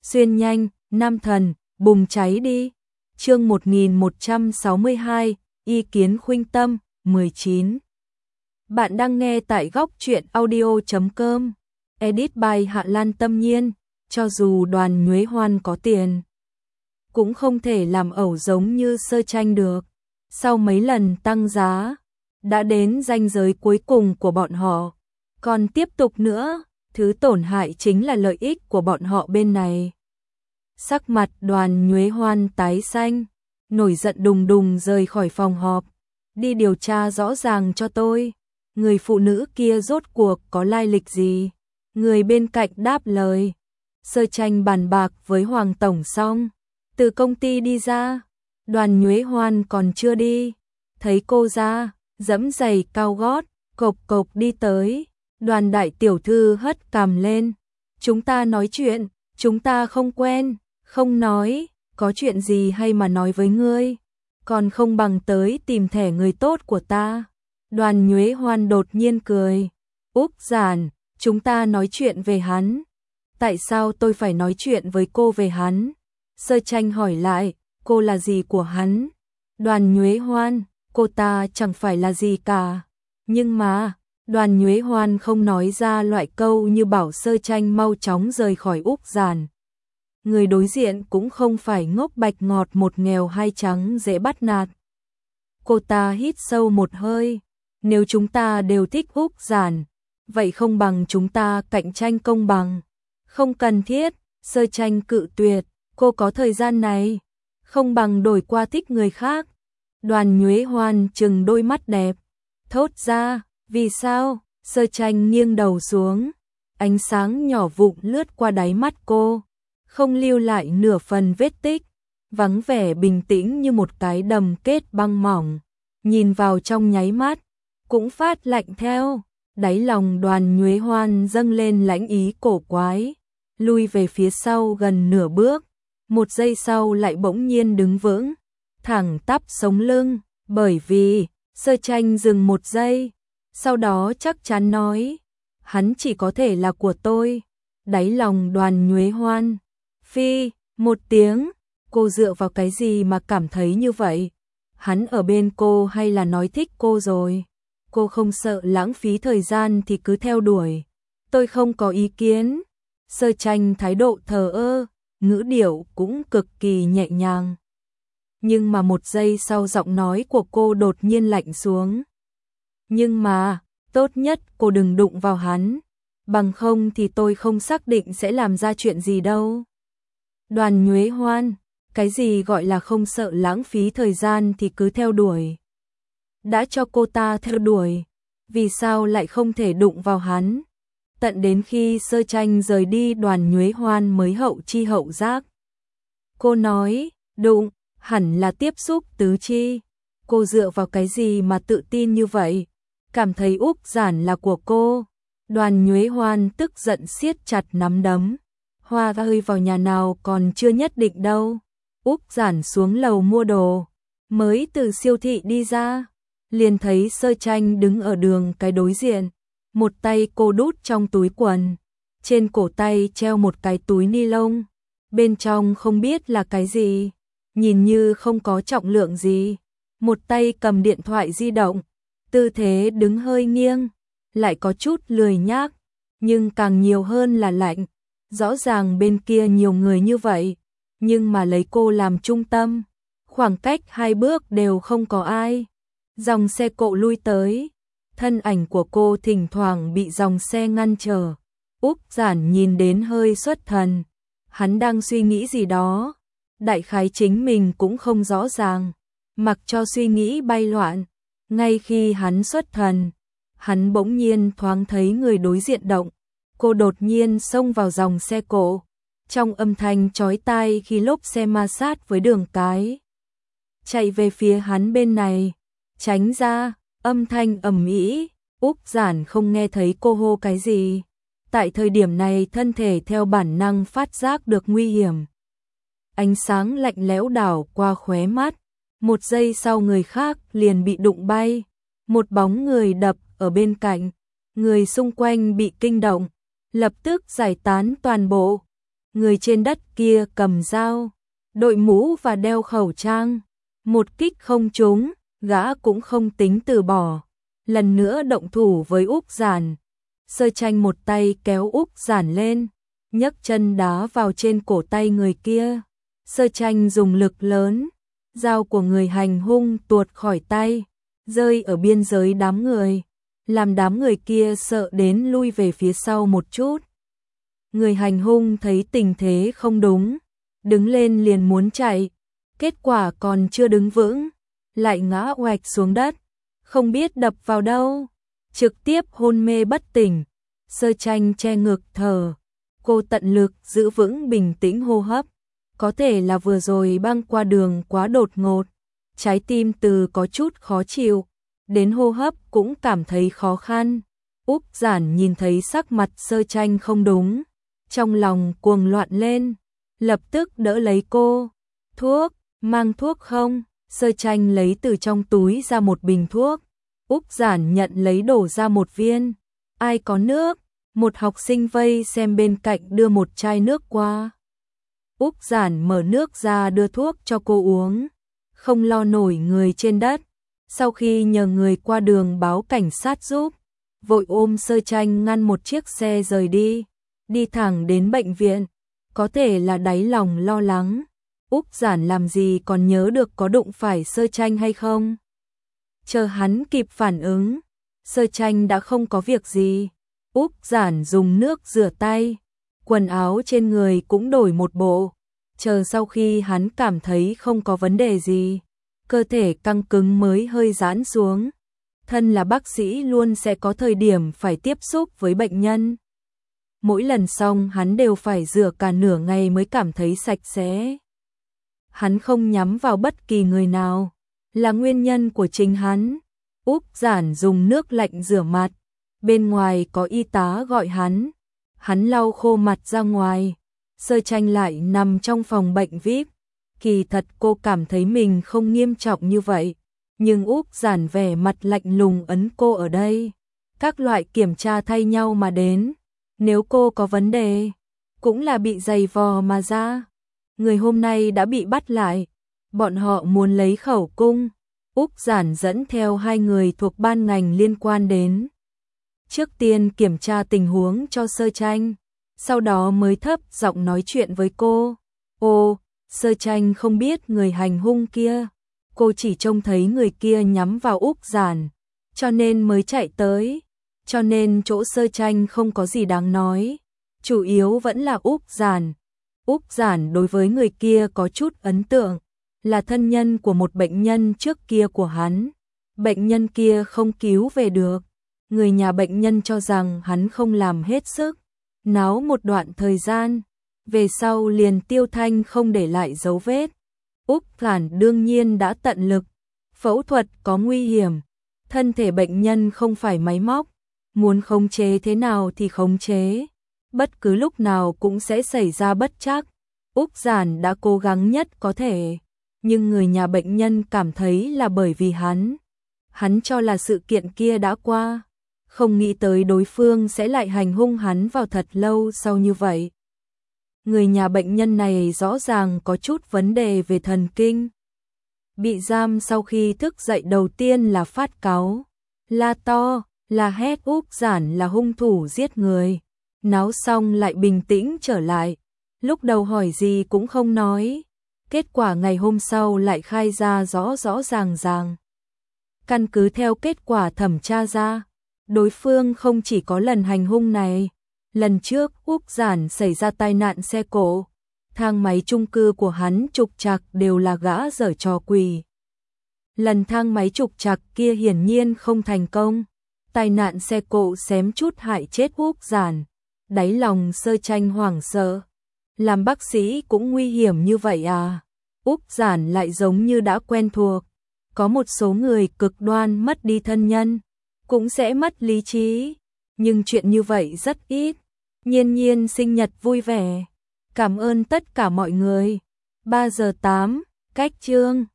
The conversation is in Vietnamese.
xuyên nhanh, nam thần, bùng cháy đi. Chương 1162, ý kiến khuynh tâm, 19. Bạn đang nghe tại góc truyện audio.com. Edit by Hạ Lan Tâm Nhiên. Cho dù Đoàn Nhuế Hoan có tiền, cũng không thể làm ẩu giống như Sơ Tranh được. Sau mấy lần tăng giá, đã đến ranh giới cuối cùng của bọn họ. Còn tiếp tục nữa, thứ tổn hại chính là lợi ích của bọn họ bên này. Sắc mặt Đoàn Nhuế Hoan tái xanh, nổi giận đùng đùng rời khỏi phòng họp. Đi điều tra rõ ràng cho tôi, người phụ nữ kia rốt cuộc có lai lịch gì? Người bên cạnh đáp lời. Sơ Tranh bàn bạc với Hoàng Tổng xong, từ công ty đi ra. Đoàn Nhuế Hoan còn chưa đi, thấy cô ra, giẫm giày cao gót, cộc cộc đi tới. Đoàn đại tiểu thư hất cằm lên. Chúng ta nói chuyện, chúng ta không quen. Không nói, có chuyện gì hay mà nói với ngươi, còn không bằng tới tìm thẻ người tốt của ta. Đoàn Nhuế Hoan đột nhiên cười. Úc Giản, chúng ta nói chuyện về hắn. Tại sao tôi phải nói chuyện với cô về hắn? Sơ Tranh hỏi lại, cô là gì của hắn? Đoàn Nhuế Hoan, cô ta chẳng phải là gì cả. Nhưng mà, Đoàn Nhuế Hoan không nói ra loại câu như bảo Sơ Tranh mau chóng rời khỏi Úc Giản. Người đối diện cũng không phải ngốc bạch ngọt một nghèo hai trắng dễ bắt nạt. Cô ta hít sâu một hơi. Nếu chúng ta đều thích Úc Giản, vậy không bằng chúng ta cạnh tranh công bằng. Không cần thiết. Sơ Tranh cự tuyệt. Cô có thời gian này, không bằng đổi qua thích người khác. Đoàn Nhuế Hoan trừng đôi mắt đẹp, thốt ra, vì sao? Sơ Tranh nghiêng đầu xuống, ánh sáng nhỏ vụn lướt qua đáy mắt cô, không lưu lại nửa phần vết tích, vắng vẻ bình tĩnh như một cái đầm kết băng mỏng. Nhìn vào trong nháy mắt, cũng phát lạnh theo. Đáy lòng Đoàn Nhuế Hoan dâng lên lãnh ý cổ quái, lui về phía sau gần nửa bước. Một giây sau lại bỗng nhiên đứng vững, thẳng tắp sống lưng, bởi vì Sơ Tranh dừng một giây, sau đó chắc chắn nói, hắn chỉ có thể là của tôi. Đáy lòng Đoàn Nhuế Hoan phi một tiếng, cô dựa vào cái gì mà cảm thấy như vậy? Hắn ở bên cô hay là nói thích cô rồi? Cô không sợ lãng phí thời gian thì cứ theo đuổi. Tôi không có ý kiến. Sơ Tranh thái độ thờ ơ, ngữ điệu cũng cực kỳ nhẹ nhàng. Nhưng mà một giây sau giọng nói của cô đột nhiên lạnh xuống. Nhưng mà, tốt nhất cô đừng đụng vào hắn, bằng không thì tôi không xác định sẽ làm ra chuyện gì đâu. Đoàn Nhuế Hoan, cái gì gọi là không sợ lãng phí thời gian thì cứ theo đuổi. Đã cho cô ta theo đuổi, vì sao lại không thể đụng vào hắn? Tận đến khi Sơ Tranh rời đi Đoàn Nhuế Hoan mới hậu chi hậu giác. Cô nói, đụng, hẳn là tiếp xúc tứ chi. Cô dựa vào cái gì mà tự tin như vậy? Cảm thấy Úc Giản là của cô. Đoàn Nhuế Hoan tức giận siết chặt nắm đấm. Hoa rơi vào nhà nào còn chưa nhất định đâu. Úc Giản xuống lầu mua đồ, mới từ siêu thị đi ra, liền thấy Sơ Tranh đứng ở đường cái đối diện. Một tay cô đút trong túi quần, trên cổ tay treo một cái túi ni lông, bên trong không biết là cái gì, nhìn như không có trọng lượng gì. Một tay cầm điện thoại di động, tư thế đứng hơi nghiêng, lại có chút lười nhác, nhưng càng nhiều hơn là lạnh. Rõ ràng bên kia nhiều người như vậy, nhưng mà lấy cô làm trung tâm, khoảng cách 2 bước đều không có ai. Dòng xe cộ lui tới, thân ảnh của cô thỉnh thoảng bị dòng xe ngăn trở. Úc Giản nhìn đến hơi xuất thần, hắn đang suy nghĩ gì đó, đại khái chính mình cũng không rõ ràng, mặc cho suy nghĩ bay loạn. Ngay khi hắn xuất thần, hắn bỗng nhiên thoáng thấy người đối diện động. Cô đột nhiên xông vào dòng xe cộ, trong âm thanh chói tai khi lốp xe ma sát với đường cái, chạy về phía hắn bên này. Tránh ra, âm thanh ầm ĩ. Úc Giản không nghe thấy cô hô cái gì. Tại thời điểm này thân thể theo bản năng phát giác được nguy hiểm. Ánh sáng lạnh lẽo đảo qua khóe mắt, một giây sau người khác liền bị đụng bay. Một bóng người đập ở bên cạnh, người xung quanh bị kinh động, lập tức giải tán toàn bộ. Người trên đất kia cầm dao, đội mũ và đeo khẩu trang. Một kích không trúng, gã cũng không tính từ bỏ. Lần nữa động thủ với Úc Giản. Sơ Tranh một tay kéo Úc Giản lên, nhấc chân đá vào trên cổ tay người kia. Sơ Tranh dùng lực lớn, dao của người hành hung tuột khỏi tay, rơi ở biên giới đám người, làm đám người kia sợ đến lui về phía sau một chút. Người hành hung thấy tình thế không đúng, đứng lên liền muốn chạy, kết quả còn chưa đứng vững, lại ngã oạch xuống đất, không biết đập vào đâu, trực tiếp hôn mê bất tỉnh. Sơ Tranh che ngực thở, cô tận lực giữ vững bình tĩnh hô hấp, có thể là vừa rồi băng qua đường quá đột ngột, trái tim từ có chút khó chịu, đến hô hấp cũng cảm thấy khó khăn. Úc Giản nhìn thấy sắc mặt Sơ Tranh không đúng, trong lòng cuồng loạn lên, lập tức đỡ lấy cô. Thuốc, mang thuốc không? Sơ Tranh lấy từ trong túi ra một bình thuốc. Úc Giản nhận lấy đổ ra một viên. Ai có nước? Một học sinh vây xem bên cạnh đưa một chai nước qua. Úc Giản mở nước ra đưa thuốc cho cô uống, không lo nổi người trên đất. Sau khi nhờ người qua đường báo cảnh sát giúp, vội ôm Sơ Tranh ngăn một chiếc xe rời đi thẳng đến bệnh viện. Có thể là đáy lòng lo lắng, Úc Giản làm gì còn nhớ được có đụng phải Sơ Tranh hay không. Chờ hắn kịp phản ứng, Sơ Tranh đã không có việc gì. Úc Giản dùng nước rửa tay, quần áo trên người cũng đổi một bộ. Chờ sau khi hắn cảm thấy không có vấn đề gì, cơ thể căng cứng mới hơi giãn xuống. Thân là bác sĩ luôn sẽ có thời điểm phải tiếp xúc với bệnh nhân. Mỗi lần xong hắn đều phải rửa cả nửa ngày mới cảm thấy sạch sẽ. Hắn không nhắm vào bất kỳ người nào, là nguyên nhân của chính hắn. Úc Giản dùng nước lạnh rửa mặt, bên ngoài có y tá gọi hắn lau khô mặt ra ngoài. Sơ Tranh lại nằm trong phòng bệnh VIP. Kỳ thật cô cảm thấy mình không nghiêm trọng như vậy, nhưng Úc Giản vẻ mặt lạnh lùng ấn cô ở đây. Các loại kiểm tra thay nhau mà đến, nếu cô có vấn đề, cũng là bị giày vò mà ra. Người hôm nay đã bị bắt lại, bọn họ muốn lấy khẩu cung. Úc Giản dẫn theo 2 người thuộc ban ngành liên quan đến. Trước tiên kiểm tra tình huống cho Sơ Tranh, sau đó mới thấp giọng nói chuyện với cô. Ô, Sơ Tranh không biết người hành hung kia, cô chỉ trông thấy người kia nhắm vào Úc Giản, cho nên mới chạy tới, cho nên chỗ Sơ Tranh không có gì đáng nói, chủ yếu vẫn là Úc Giản. Úc Giản đối với người kia có chút ấn tượng, là thân nhân của một bệnh nhân trước kia của hắn. Bệnh nhân kia không cứu về được, người nhà bệnh nhân cho rằng hắn không làm hết sức, náo một đoạn thời gian, về sau liền tiêu thanh không để lại dấu vết. Úc Giản đương nhiên đã tận lực, phẫu thuật có nguy hiểm, thân thể bệnh nhân không phải máy móc, muốn khống chế thế nào thì khống chế, bất cứ lúc nào cũng sẽ xảy ra bất trắc. Úc Giản đã cố gắng nhất có thể, nhưng người nhà bệnh nhân cảm thấy là bởi vì hắn cho là sự kiện kia đã qua, không nghĩ tới đối phương sẽ lại hành hung hắn vào thật lâu sau như vậy. Người nhà bệnh nhân này rõ ràng có chút vấn đề về thần kinh. Bị giam sau khi thức dậy đầu tiên là phát cáu, la to, la hét Úc Giản là hung thủ giết người. Náo xong lại bình tĩnh trở lại, lúc đầu hỏi gì cũng không nói. Kết quả ngày hôm sau lại khai ra rõ rõ ràng. Căn cứ theo kết quả thẩm tra ra, đối phương không chỉ có lần hành hung này. Lần trước Úc Giản xảy ra tai nạn xe cộ, thang máy chung cư của hắn trục trặc đều là gã giở trò quỷ. Lần thang máy trục trặc kia hiển nhiên không thành công, tai nạn xe cộ xém chút hại chết Úc Giản. Đáy lòng Sơ Tranh hoảng sợ, làm bác sĩ cũng nguy hiểm như vậy à? Úc Giản lại giống như đã quen thuộc, có một số người cực đoan mất đi thân nhân, cũng sẽ mất lý trí, nhưng chuyện như vậy rất ít. Nhiên Nhiên sinh nhật vui vẻ. Cảm ơn tất cả mọi người. 3 giờ 8, cách chương